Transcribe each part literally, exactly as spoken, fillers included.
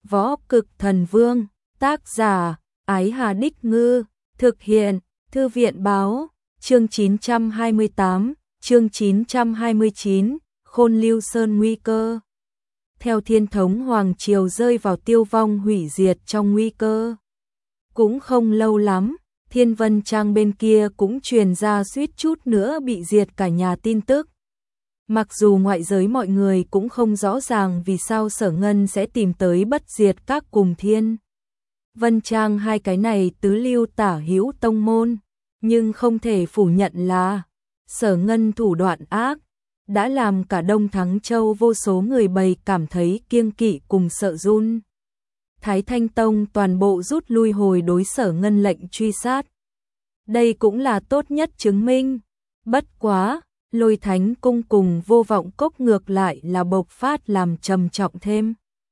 Võ Cực Thần Vương, tác giả, Ái Hà Đích Ngư, thực hiện, Thư viện Báo, chương chín trăm hai mươi tám, chương chín trăm hai mươi chín, Khôn Lưu Sơn nguy cơ. Theo Thiên Thống Hoàng Triều rơi vào tiêu vong hủy diệt trong nguy cơ. Cũng không lâu lắm, Thiên Vân Trang bên kia cũng truyền ra suýt chút nữa bị diệt cả nhà tin tức. Mặc dù ngoại giới mọi người cũng không rõ ràng vì sao Sở Ngân sẽ tìm tới bất diệt các cùng Thiên Vân Trang hai cái này tứ lưu tả hữu tông môn, nhưng không thể phủ nhận là Sở Ngân thủ đoạn ác, đã làm cả Đông Thắng Châu vô số người bày cảm thấy kiêng kỵ cùng sợ run. Thái Thanh Tông toàn bộ rút lui hồi đối Sở Ngân lệnh truy sát. Đây cũng là tốt nhất chứng minh. Bất quá, Lôi Thánh Cung cùng Vô Vọng Cốc ngược lại là bộc phát làm trầm trọng thêm.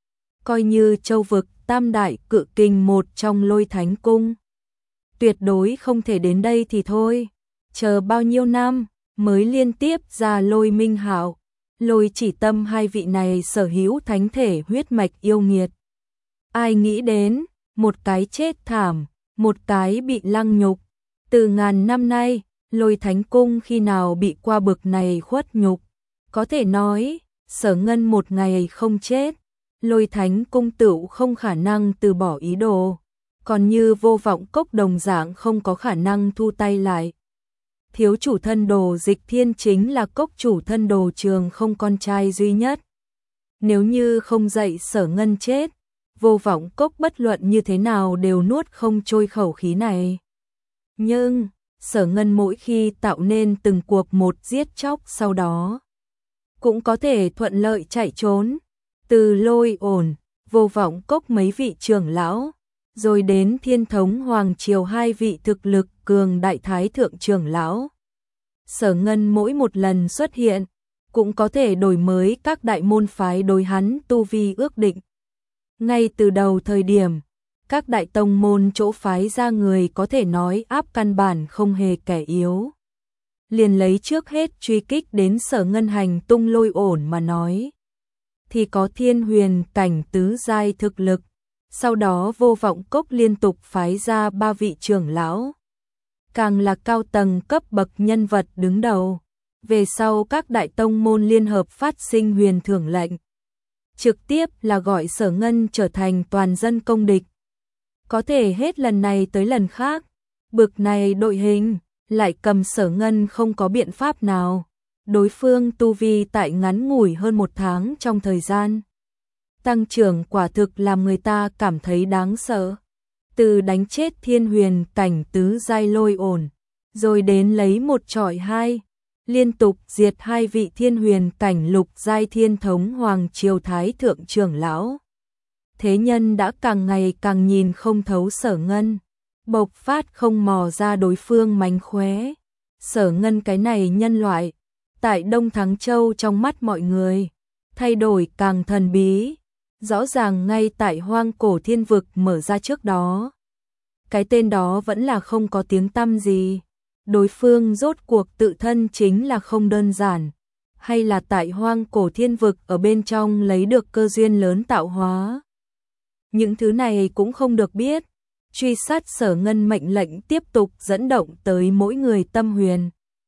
Coi như châu vực tam đại cự kình một trong Lôi Thánh Cung. Tuyệt đối không thể đến đây thì thôi. Chờ bao nhiêu năm mới liên tiếp ra Lôi Minh Hạo, Lôi Chỉ Tâm hai vị này sở hữu thánh thể huyết mạch yêu nghiệt. Ai nghĩ đến, một cái chết thảm, một cái bị lăng nhục. Từ ngàn năm nay, Lôi Thánh Cung khi nào bị qua bực này khuất nhục. Có thể nói, Sở Ngân một ngày không chết, Lôi Thánh Cung tựu không khả năng từ bỏ ý đồ. Còn như Vô Vọng Cốc đồng dạng không có khả năng thu tay lại. Thiếu chủ thân đồ Dịch Thiên chính là cốc chủ thân đồ Trường không con trai duy nhất. Nếu như không dạy Sở Ngân chết, Vô Vọng Cốc bất luận như thế nào đều nuốt không trôi khẩu khí này. Nhưng, Sở Ngân mỗi khi tạo nên từng cuộc một giết chóc sau đó, cũng có thể thuận lợi chạy trốn. Từ Lôi Ổn, Vô Vọng Cốc mấy vị trưởng lão, rồi đến Thiên Thống Hoàng Triều hai vị thực lực cường đại thái thượng trưởng lão. Sở Ngân mỗi một lần xuất hiện, cũng có thể đổi mới các đại môn phái đối hắn tu vi ước định. Ngay từ đầu thời điểm, các đại tông môn chỗ phái ra người có thể nói áp căn bản không hề kẻ yếu. Liền lấy trước hết truy kích đến Sở Ngân hành tung Lôi Ổn mà nói, thì có thiên huyền cảnh tứ giai thực lực. Sau đó Vô Vọng Cốc liên tục phái ra ba vị trưởng lão, càng là cao tầng cấp bậc nhân vật đứng đầu. Về sau các đại tông môn liên hợp phát sinh huyền thưởng lệnh, trực tiếp là gọi Sở Ngân trở thành toàn dân công địch. Có thể hết lần này tới lần khác, bực này đội hình lại cầm Sở Ngân không có biện pháp nào. Đối phương tu vi tại ngắn ngủi hơn một tháng trong thời gian tăng trưởng quả thực làm người ta cảm thấy đáng sợ. Từ đánh chết thiên huyền cảnh tứ giai Lôi Ổn, rồi đến lấy một trọi hai, liên tục diệt hai vị thiên huyền cảnh lục giai Thiên Thống Hoàng Triều thái thượng trưởng lão. Thế nhân đã càng ngày càng nhìn không thấu Sở Ngân, bộc phát không mò ra đối phương mánh khóe. Sở Ngân cái này nhân loại, tại Đông Thắng Châu trong mắt mọi người, thay đổi càng thần bí. Rõ ràng ngay tại hoang cổ thiên vực mở ra trước đó, cái tên đó vẫn là không có tiếng tăm gì. Đối phương rốt cuộc tự thân chính là không đơn giản, hay là tại hoang cổ thiên vực ở bên trong lấy được cơ duyên lớn tạo hóa. Những thứ này cũng không được biết. Truy sát Sở Ngân mệnh lệnh tiếp tục dẫn động tới mỗi người tâm huyền.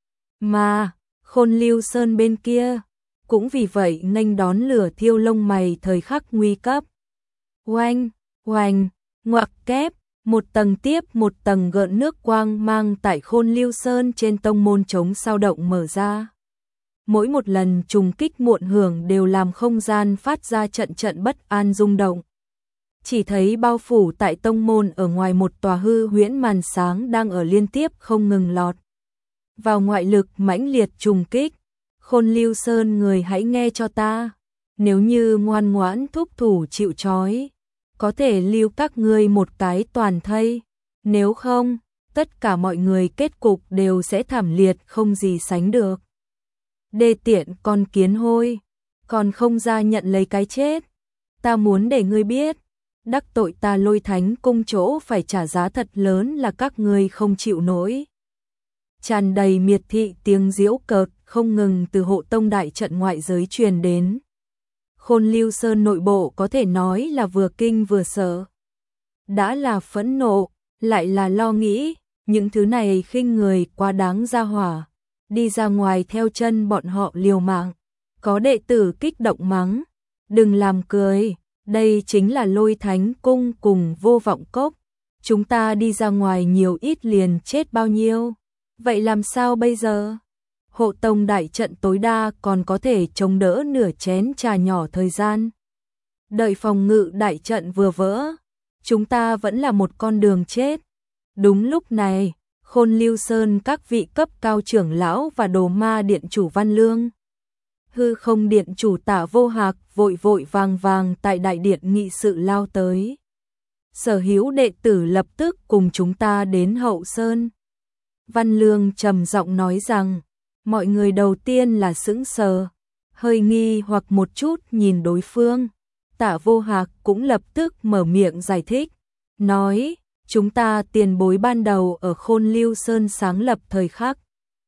Mà, Khôn Lưu Sơn bên kia cũng vì vậy nghênh đón lửa thiêu lông mày thời khắc nguy cấp. Oanh, oanh, ngoặc kép, một tầng tiếp một tầng gợn nước quang mang tại Khôn Lưu Sơn trên tông môn chống sao động mở ra. Mỗi một lần trùng kích muộn hưởng đều làm không gian phát ra trận trận bất an rung động. Chỉ thấy bao phủ tại tông môn ở ngoài một tòa hư huyễn màn sáng đang ở liên tiếp không ngừng lọt vào ngoại lực mãnh liệt trùng kích. Khôn Lưu Sơn người hãy nghe cho ta, nếu như ngoan ngoãn thúc thủ chịu trói, có thể lưu các ngươi một cái toàn thây, nếu không, tất cả mọi người kết cục đều sẽ thảm liệt không gì sánh được. Đê tiện con kiến hôi, còn không ra nhận lấy cái chết, ta muốn để ngươi biết, đắc tội ta Lôi Thánh Cung chỗ phải trả giá thật lớn là các ngươi không chịu nổi. Tràn đầy miệt thị tiếng giễu cợt không ngừng từ hộ tông đại trận ngoại giới truyền đến. Khôn Lưu Sơn nội bộ có thể nói là vừa kinh vừa sợ. Đã là phẫn nộ, lại là lo nghĩ, những thứ này khinh người quá đáng ra hỏa. Đi ra ngoài theo chân bọn họ liều mạng. Có đệ tử kích động mắng, đừng làm cười, đây chính là Lôi Thánh Cung cùng Vô Vọng Cốc. Chúng ta đi ra ngoài nhiều ít liền chết bao nhiêu. Vậy làm sao bây giờ? Hộ tông đại trận tối đa còn có thể chống đỡ nửa chén trà nhỏ thời gian. Đợi phòng ngự đại trận vừa vỡ, chúng ta vẫn là một con đường chết. Đúng lúc này, Khôn Lưu Sơn các vị cấp cao trưởng lão và Đồ Ma điện chủ Văn Lương, Hư Không điện chủ Tả Vô Hạc vội vội vàng vàng tại đại điện nghị sự lao tới. Sở hữu đệ tử lập tức cùng chúng ta đến Hậu Sơn. Văn Lương trầm giọng nói rằng, mọi người đầu tiên là sững sờ, hơi nghi hoặc một chút nhìn đối phương. Tả Vô Hạc cũng lập tức mở miệng giải thích, nói, chúng ta tiền bối ban đầu ở Khôn Lưu Sơn sáng lập thời khắc,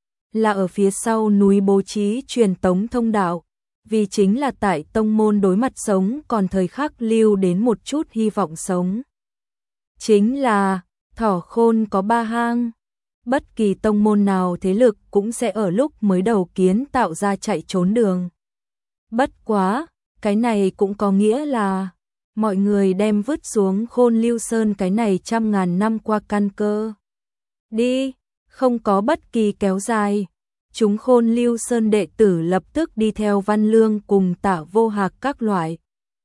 là ở phía sau núi bố trí truyền tống thông đạo, vì chính là tại tông môn đối mặt sống còn thời khắc lưu đến một chút hy vọng sống. Chính là, Thỏ Khôn có ba hang, bất kỳ tông môn nào thế lực cũng sẽ ở lúc mới đầu kiến tạo ra chạy trốn đường. Bất quá, cái này cũng có nghĩa là, mọi người đem vứt xuống Khôn Lưu Sơn cái này trăm ngàn năm qua căn cơ. Đi, không có bất kỳ kéo dài. Chúng Khôn Lưu Sơn đệ tử lập tức đi theo Văn Lương cùng Tả Vô Hạc các loại.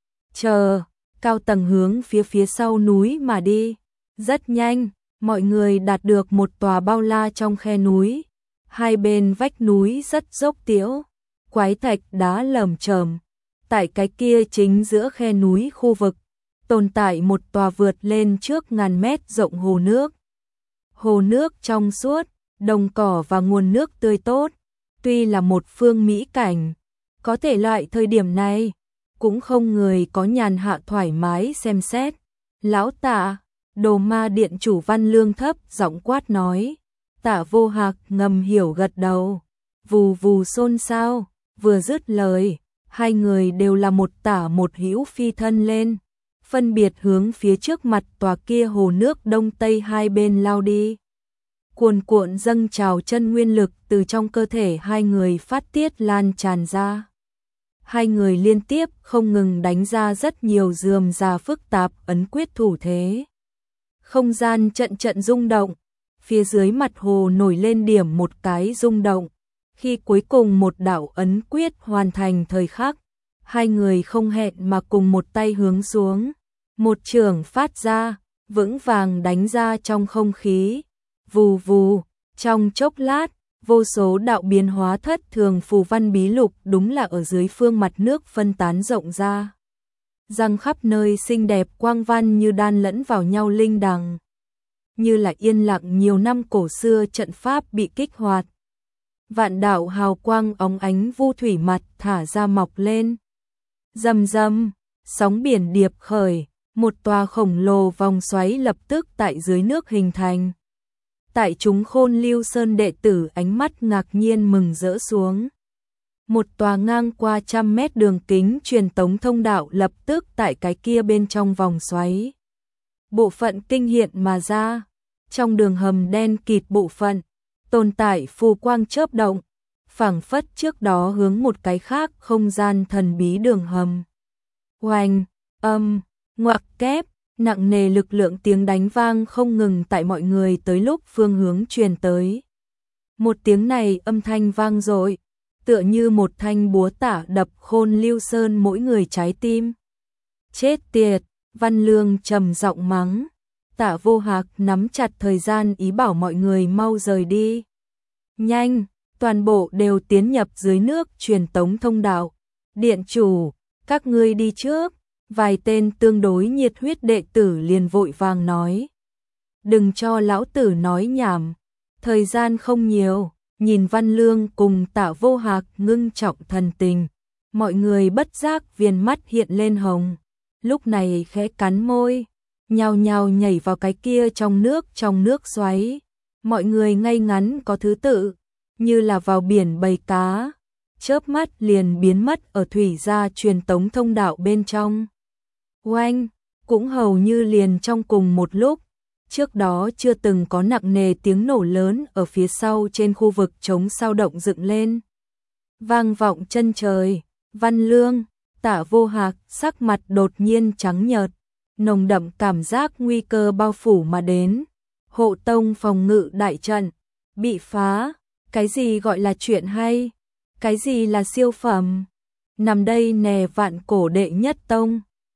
Chờ, cao tầng hướng phía phía sau núi mà đi. Rất nhanh, mọi người đạt được một tòa bao la trong khe núi. Hai bên vách núi rất dốc tiễu, quái thạch đá lởm chởm. Tại cái kia chính giữa khe núi khu vực, tồn tại một tòa vượt lên trước ngàn mét rộng hồ nước. Hồ nước trong suốt, đồng cỏ và nguồn nước tươi tốt, tuy là một phương mỹ cảnh, có thể loại thời điểm này, cũng không người có nhàn hạ thoải mái xem xét. Lão Tạ, Đồ Ma điện chủ Văn Lương thấp giọng quát nói. Tả Vô Hạc ngầm hiểu gật đầu, vù vù xôn xao, vừa dứt lời, hai người đều là một tả một hữu phi thân lên, phân biệt hướng phía trước mặt tòa kia hồ nước đông tây hai bên lao đi. Cuồn cuộn dâng trào chân nguyên lực từ trong cơ thể hai người phát tiết lan tràn ra. Hai người liên tiếp không ngừng đánh ra rất nhiều rườm rà phức tạp ấn quyết thủ thế. Không gian trận trận rung động, phía dưới mặt hồ nổi lên điểm một cái rung động. Khi cuối cùng một đạo ấn quyết hoàn thành thời khắc, hai người không hẹn mà cùng một tay hướng xuống. Một chưởng phát ra, vững vàng đánh ra trong không khí. Vù vù, trong chốc lát, vô số đạo biến hóa thất thường phù văn bí lục đúng là ở dưới phương mặt nước phân tán rộng ra. Răng khắp nơi xinh đẹp quang văn như đan lẫn vào nhau linh đằng. Như là yên lặng nhiều năm cổ xưa trận pháp bị kích hoạt. Vạn đạo hào quang óng ánh vu thủy mặt thả ra mọc lên. Rầm rầm, sóng biển điệp khởi, một tòa khổng lồ vòng xoáy lập tức tại dưới nước hình thành. Tại chúng Khôn Lưu Sơn đệ tử ánh mắt ngạc nhiên mừng rỡ xuống. Một tòa ngang qua trăm mét đường kính truyền tống thông đạo lập tức tại cái kia bên trong vòng xoáy. Bộ phận kinh hiện mà ra, trong đường hầm đen kịt bộ phận, tồn tại phù quang chớp động, phảng phất trước đó hướng một cái khác không gian thần bí đường hầm. Oanh, âm, ngoặc kép, nặng nề lực lượng tiếng đánh vang không ngừng tại mọi người tới lúc phương hướng truyền tới. Một tiếng này âm thanh vang dội, tựa như một thanh búa tạ đập Khôn Lưu Sơn mỗi người trái tim. Chết tiệt, Văn Lương trầm giọng mắng. Tả Vô Hạc nắm chặt thời gian ý bảo mọi người mau rời đi. Nhanh, toàn bộ đều tiến nhập dưới nước truyền tống thông đạo. Điện chủ, các ngươi đi trước. Vài tên tương đối nhiệt huyết đệ tử liền vội vàng nói. Đừng cho lão tử nói nhảm, thời gian không nhiều. Nhìn Văn Lương cùng Tả Vô Hạc ngưng trọng thần tình, mọi người bất giác viền mắt hiện lên hồng. Lúc này khẽ cắn môi, nhao nhao nhảy vào cái kia trong nước trong nước xoáy. Mọi người ngay ngắn có thứ tự, như là vào biển bầy cá. chớp mắt liền biến mất ở thủy gia truyền tống thông đạo bên trong. Oanh, cũng hầu như liền trong cùng một lúc, trước đó chưa từng có nặng nề tiếng nổ lớn ở phía sau trên khu vực trống sao động dựng lên. Vang vọng chân trời, Văn Lương, Tạ Vô Hạc sắc mặt đột nhiên trắng nhợt, nồng đậm cảm giác nguy cơ bao phủ mà đến. Hộ tông phòng ngự đại trận bị phá, cái gì gọi là chuyện hay, cái gì là siêu phẩm. Nằm đây nè vạn cổ đệ nhất tông.